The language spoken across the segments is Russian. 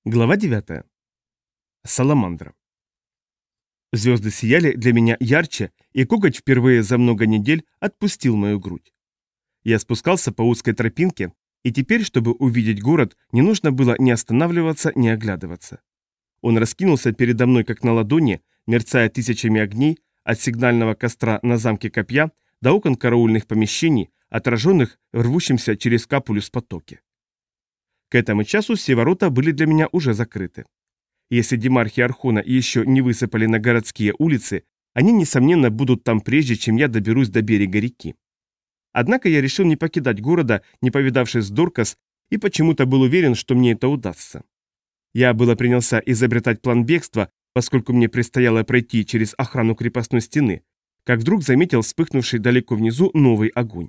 Глава 9. Саламандра. Звезды сияли для меня ярче, и коготь впервые за много недель отпустил мою грудь. Я спускался по узкой тропинке, и теперь, чтобы увидеть город, не нужно было ни останавливаться, ни оглядываться. Он раскинулся передо мной как на ладони, мерцая тысячами огней, от сигнального костра на замке Копья до окон караульных помещений, отраженных в рвущемся через Капулюс потоке. К этому часу все ворота были для меня уже закрыты. Если демархи Архона еще не высыпали на городские улицы, они, несомненно, будут там прежде, чем я доберусь до берега реки. Однако я решил не покидать города, не повидавшись с Доркас, и почему-то был уверен, что мне это удастся. Я было принялся изобретать план бегства, поскольку мне предстояло пройти через охрану крепостной стены, как вдруг заметил вспыхнувший далеко внизу новый огонь.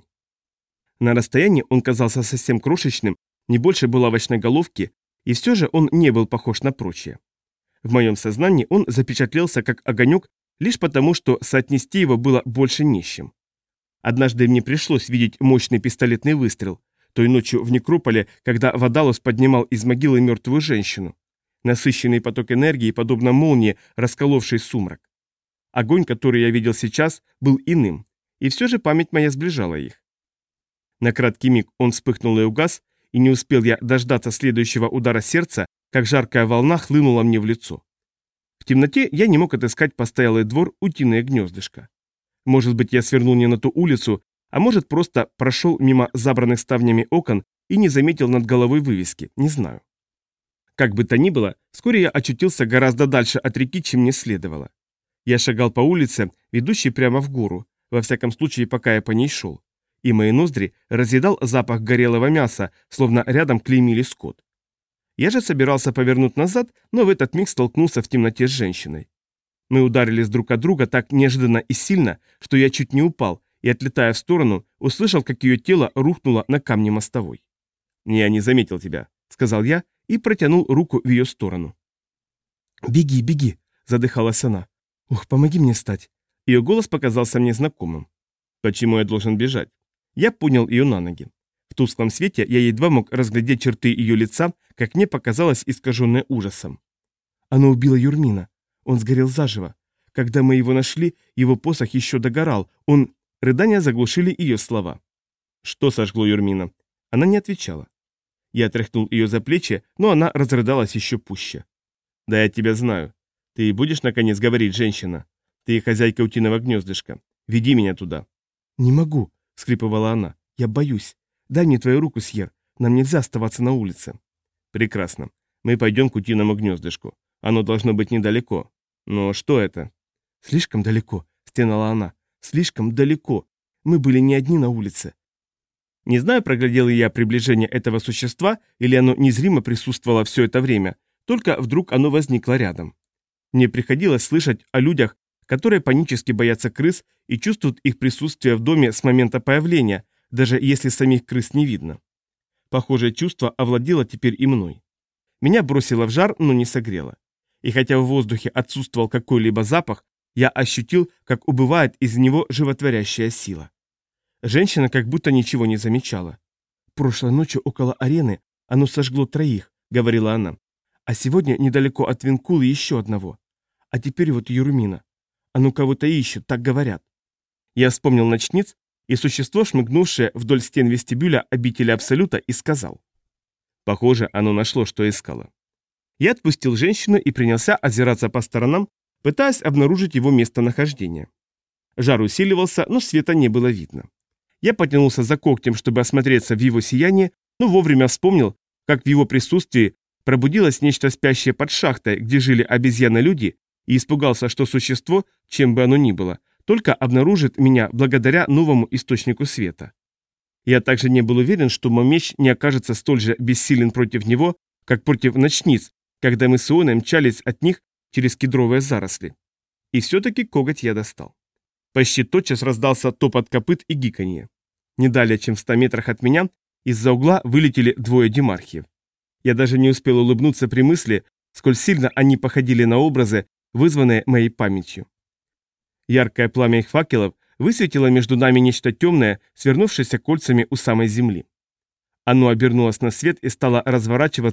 На расстоянии он казался совсем крошечным, не больше булавочной головки, и все же он не был похож на прочие. В моем сознании он запечатлелся как огонек лишь потому, что соотнести его было больше не с чем. Однажды мне пришлось видеть мощный пистолетный выстрел, той ночью в некрополе, когда Вадалус поднимал из могилы мертвую женщину. Насыщенный поток энергии, подобно молнии, расколовший сумрак. Огонь, который я видел сейчас, был иным, и все же память моя сближала их. На краткий миг он вспыхнул и угас, и не успел я дождаться следующего удара сердца, как жаркая волна хлынула мне в лицо. В темноте я не мог отыскать постоялый двор, утиное гнездышко. Может быть, я свернул не на ту улицу, а может, просто прошел мимо забранных ставнями окон и не заметил над головой вывески, не знаю. Как бы то ни было, вскоре я очутился гораздо дальше от реки, чем мне следовало. Я шагал по улице, ведущей прямо в гору, во всяком случае, пока я по ней шел. И мои ноздри разъедал запах горелого мяса, словно рядом клеймили скот. Я же собирался повернуть назад, но в этот миг столкнулся в темноте с женщиной. Мы ударились друг от друга так неожиданно и сильно, что я чуть не упал, и, отлетая в сторону, услышал, как ее тело рухнуло на камне мостовой. «Я не заметил тебя», — сказал я и протянул руку в ее сторону. «Беги, беги», — задыхалась она. «Ух, помоги мне встать». Ее голос показался мне знакомым. «Почему я должен бежать?» Я поднял ее на ноги. В тусклом свете я едва мог разглядеть черты ее лица, как мне показалось, искаженное ужасом. Она убила Юрмина. Он сгорел заживо. Когда мы его нашли, его посох еще догорал. Он... Рыдания заглушили ее слова. Что сожгло Юрмина? Она не отвечала. Я тряхнул ее за плечи, но она разрыдалась еще пуще. Да я тебя знаю. Ты будешь, наконец, говорить, женщина? Ты хозяйка утиного гнездышка. Веди меня туда. Не могу. — скрипывала она. «Я боюсь. Дай мне твою руку, Сьер. Нам нельзя оставаться на улице». «Прекрасно. Мы пойдем к утиному гнездышку. Оно должно быть недалеко. Но что это?» «Слишком далеко», — стенала она. «Слишком далеко. Мы были не одни на улице». Не знаю, проглядел ли я приближение этого существа, или оно незримо присутствовало все это время, только вдруг оно возникло рядом. Мне приходилось слышать о людях, которые панически боятся крыс и чувствуют их присутствие в доме с момента появления, даже если самих крыс не видно. Похожее чувство овладело теперь и мной. Меня бросило в жар, но не согрело. И хотя в воздухе отсутствовал какой-либо запах, я ощутил, как убывает из него животворящая сила. Женщина как будто ничего не замечала. «Прошлой ночью около арены оно сожгло 3, — говорила она. А сегодня недалеко от Винкулы еще одного. А теперь вот Юрмина. Оно кого-то ищет, так говорят». Я вспомнил ночниц и существо, шмыгнувшее вдоль стен вестибюля обители Абсолюта, и сказал. Похоже, оно нашло, что искало. Я отпустил женщину и принялся озираться по сторонам, пытаясь обнаружить его местонахождение. Жар усиливался, но света не было видно. Я потянулся за когтем, чтобы осмотреться в его сиянии, но вовремя вспомнил, как в его присутствии пробудилось нечто спящее под шахтой, где жили обезьяны-люди, и испугался, что существо, чем бы оно ни было, только обнаружит меня благодаря новому источнику света. Я также не был уверен, что мой меч не окажется столь же бессилен против него, как против ночниц, когда мы с Ионой мчались от них через кедровые заросли. И все-таки коготь я достал. Почти тотчас раздался топот копыт и гиканье. Не далее, чем в 100 метрах от меня, из-за угла вылетели 2 демархиев. Я даже не успел улыбнуться при мысли, сколь сильно они походили на образы, вызванные моей памятью. Яркое пламя их факелов высветило между нами нечто темное, свернувшееся кольцами у самой земли. Оно обернулось на свет и стало разворачиваться,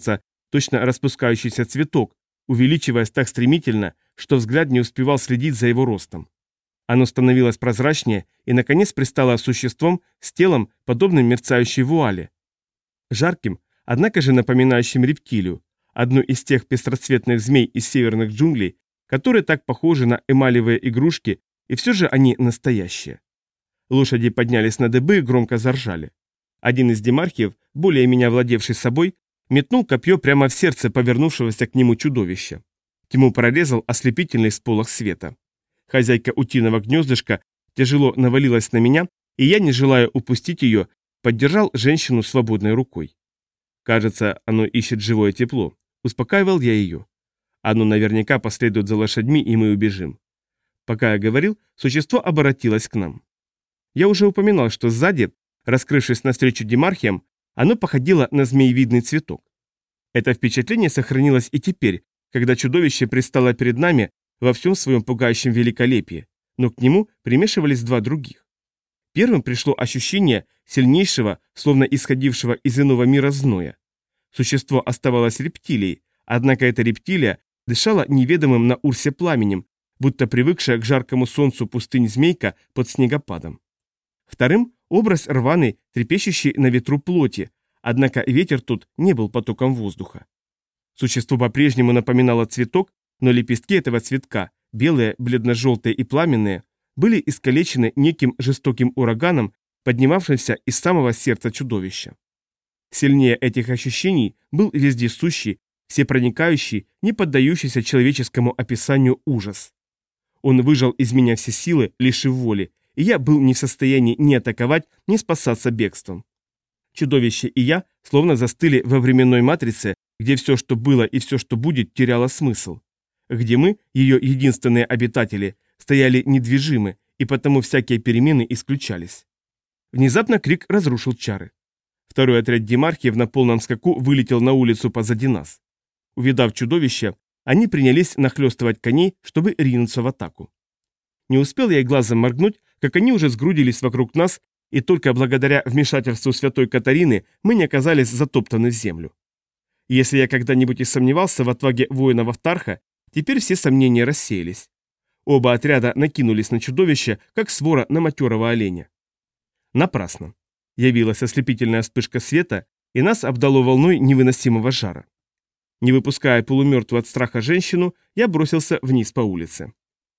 точно распускающийся цветок, увеличиваясь так стремительно, что взгляд не успевал следить за его ростом. Оно становилось прозрачнее и, наконец, пристало существом с телом, подобным мерцающей вуале. Жарким, однако же напоминающим рептилию, одну из тех пестроцветных змей из северных джунглей, которые так похожи на эмалевые игрушки, и все же они настоящие. Лошади поднялись на дыбы и громко заржали. Один из демархиев, более меня владевший собой, метнул копье прямо в сердце повернувшегося к нему чудовища. Тьму прорезал ослепительный сполох света. Хозяйка утиного гнездышка тяжело навалилась на меня, и я, не желая упустить ее, поддержал женщину свободной рукой. Кажется, оно ищет живое тепло. Успокаивал я ее. Оно наверняка последует за лошадьми, и мы убежим. Пока я говорил, существо обратилось к нам. Я уже упоминал, что сзади, раскрывшись навстречу демархиям, оно походило на змеевидный цветок. Это впечатление сохранилось и теперь, когда чудовище предстало перед нами во всем своем пугающем великолепии, но к нему примешивались два других. Первым пришло ощущение сильнейшего, словно исходившего из иного мира зноя. Существо оставалось рептилией, однако эта рептилия дышала неведомым на Урсе пламенем, будто привыкшая к жаркому солнцу пустынь змейка под снегопадом. Вторым – образ рваный, трепещущий на ветру плоти, однако ветер тут не был потоком воздуха. Существо по-прежнему напоминало цветок, но лепестки этого цветка, белые, бледно-желтые и пламенные, были искалечены неким жестоким ураганом, поднимавшимся из самого сердца чудовища. Сильнее этих ощущений был вездесущий, всепроникающий, не поддающийся человеческому описанию ужас. Он выжал из меня все силы, лишив воли, и я был не в состоянии ни атаковать, ни спасаться бегством. Чудовище и я словно застыли во временной матрице, где все, что было и все, что будет, теряло смысл. Где мы, ее единственные обитатели, стояли недвижимы, и потому всякие перемены исключались. Внезапно крик разрушил чары. Второй отряд демархиев на полном скаку вылетел на улицу позади нас. Увидав чудовище, они принялись нахлестывать коней, чтобы ринуться в атаку. Не успел я и глазом моргнуть, как они уже сгрудились вокруг нас, и только благодаря вмешательству святой Катарины мы не оказались затоптаны в землю. Если я когда-нибудь и сомневался в отваге воинов Автарха, теперь все сомнения рассеялись. Оба отряда накинулись на чудовище, как свора на матерого оленя. Напрасно. Явилась ослепительная вспышка света, и нас обдало волной невыносимого жара. Не выпуская полумертвую от страха женщину, я бросился вниз по улице.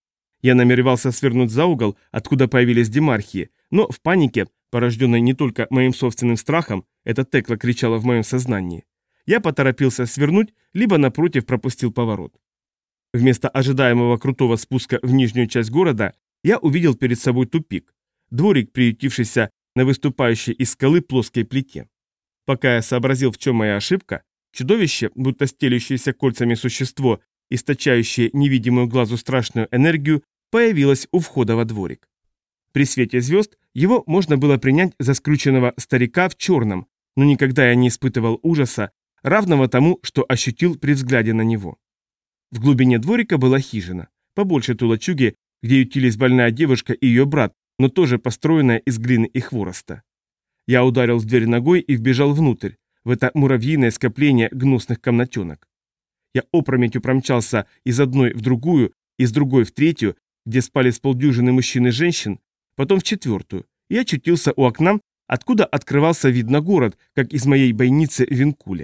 Я намеревался свернуть за угол, откуда появились демархии, но в панике, порожденной не только моим собственным страхом, эта Текла кричала в моем сознании, я поторопился свернуть, либо напротив пропустил поворот. Вместо ожидаемого крутого спуска в нижнюю часть города я увидел перед собой тупик, дворик, приютившийся на выступающей из скалы плоской плите. Пока я сообразил, в чем моя ошибка, чудовище, будто стелющееся кольцами существо, источающее невидимую глазу страшную энергию, появилось у входа во дворик. При свете звезд его можно было принять за скрюченного старика в черном, но никогда я не испытывал ужаса, равного тому, что ощутил при взгляде на него. В глубине дворика была хижина, побольше той лачуги, где ютились больная девушка и ее брат, но тоже построенная из глины и хвороста. Я ударил в дверь ногой и вбежал внутрь, в это муравьиное скопление гнусных комнатенок. Я опрометью промчался из одной в другую, из другой в третью, где спали с полдюжины мужчин и женщин, потом в четвертую, и очутился у окна, откуда открывался вид на город, как из моей бойницы в Винкуле.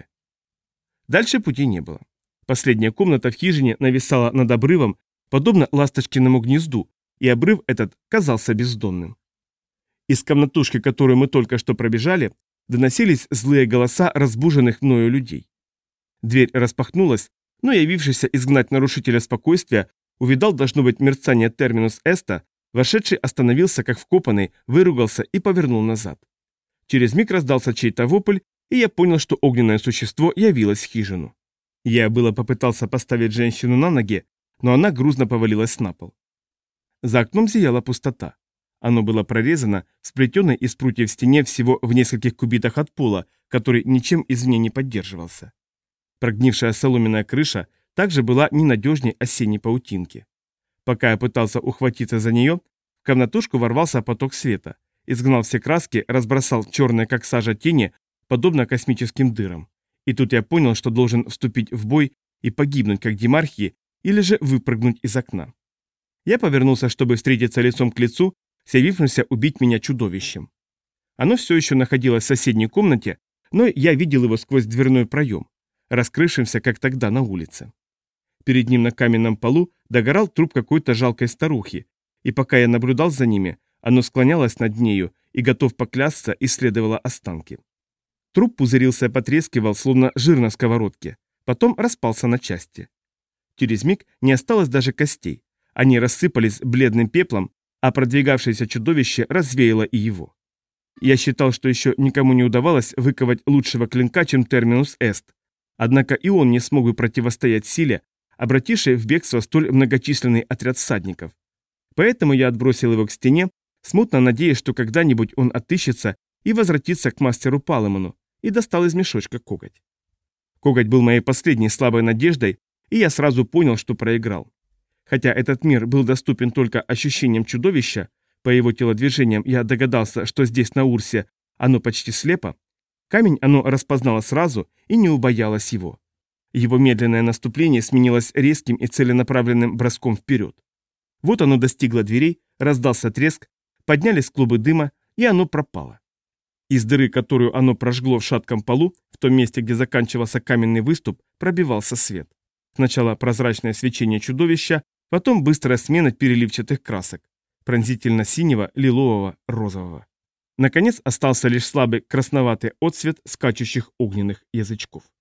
Дальше пути не было. Последняя комната в хижине нависала над обрывом, подобно ласточкиному гнезду, и обрыв этот казался бездонным. Из комнатушки, которую мы только что пробежали, доносились злые голоса разбуженных мною людей. Дверь распахнулась, но явившийся изгнать нарушителя спокойствия увидал, должно быть, мерцание терминус эста, вошедший остановился как вкопанный, выругался и повернул назад. Через миг раздался чей-то вопль, и я понял, что огненное существо явилось в хижину. Я было попытался поставить женщину на ноги, но она грузно повалилась на пол. За окном зияла пустота. Оно было прорезано, сплетенной из прутьев в стене всего в нескольких кубитах от пола, который ничем извне не поддерживался. Прогнившая соломенная крыша также была ненадежней осенней паутинки. Пока я пытался ухватиться за нее, в комнатушку ворвался поток света, изгнал все краски, разбросал черные как сажа тени, подобно космическим дырам. И тут я понял, что должен вступить в бой и погибнуть, как Демархи, или же выпрыгнуть из окна. Я повернулся, чтобы встретиться лицом к лицу с явившимся убить меня чудовищем. Оно все еще находилось в соседней комнате, но я видел его сквозь дверной проем, раскрывшимся, как тогда на улице. Перед ним на каменном полу догорал труп какой-то жалкой старухи, и пока я наблюдал за ними, оно склонялось над нею и, готов поклясться, исследовало останки. Труп пузырился и потрескивал, словно жир на сковородке, потом распался на части. Через миг не осталось даже костей, они рассыпались бледным пеплом, а продвигавшееся чудовище развеяло и его. Я считал, что еще никому не удавалось выковать лучшего клинка, чем Терминус Эст, однако и он не смог бы противостоять силе, обратившей в бегство столь многочисленный отряд всадников. Поэтому я отбросил его к стене, смутно надеясь, что когда-нибудь он отыщется и возвратится к мастеру Палемону, и достал из мешочка коготь. Коготь был моей последней слабой надеждой, и я сразу понял, что проиграл. Хотя этот мир был доступен только ощущениям чудовища, по его телодвижениям я догадался, что здесь, на Урсе, оно почти слепо, камень оно распознало сразу и не убоялось его. Его медленное наступление сменилось резким и целенаправленным броском вперед. Вот оно достигло дверей, раздался треск, поднялись клубы дыма, и оно пропало. Из дыры, которую оно прожгло в шатком полу, в том месте, где заканчивался каменный выступ, пробивался свет. Сначала прозрачное свечение чудовища, потом быстрая смена переливчатых красок. Пронзительно-синего, лилового, розового. Наконец остался лишь слабый красноватый отсвет скачущих огненных язычков.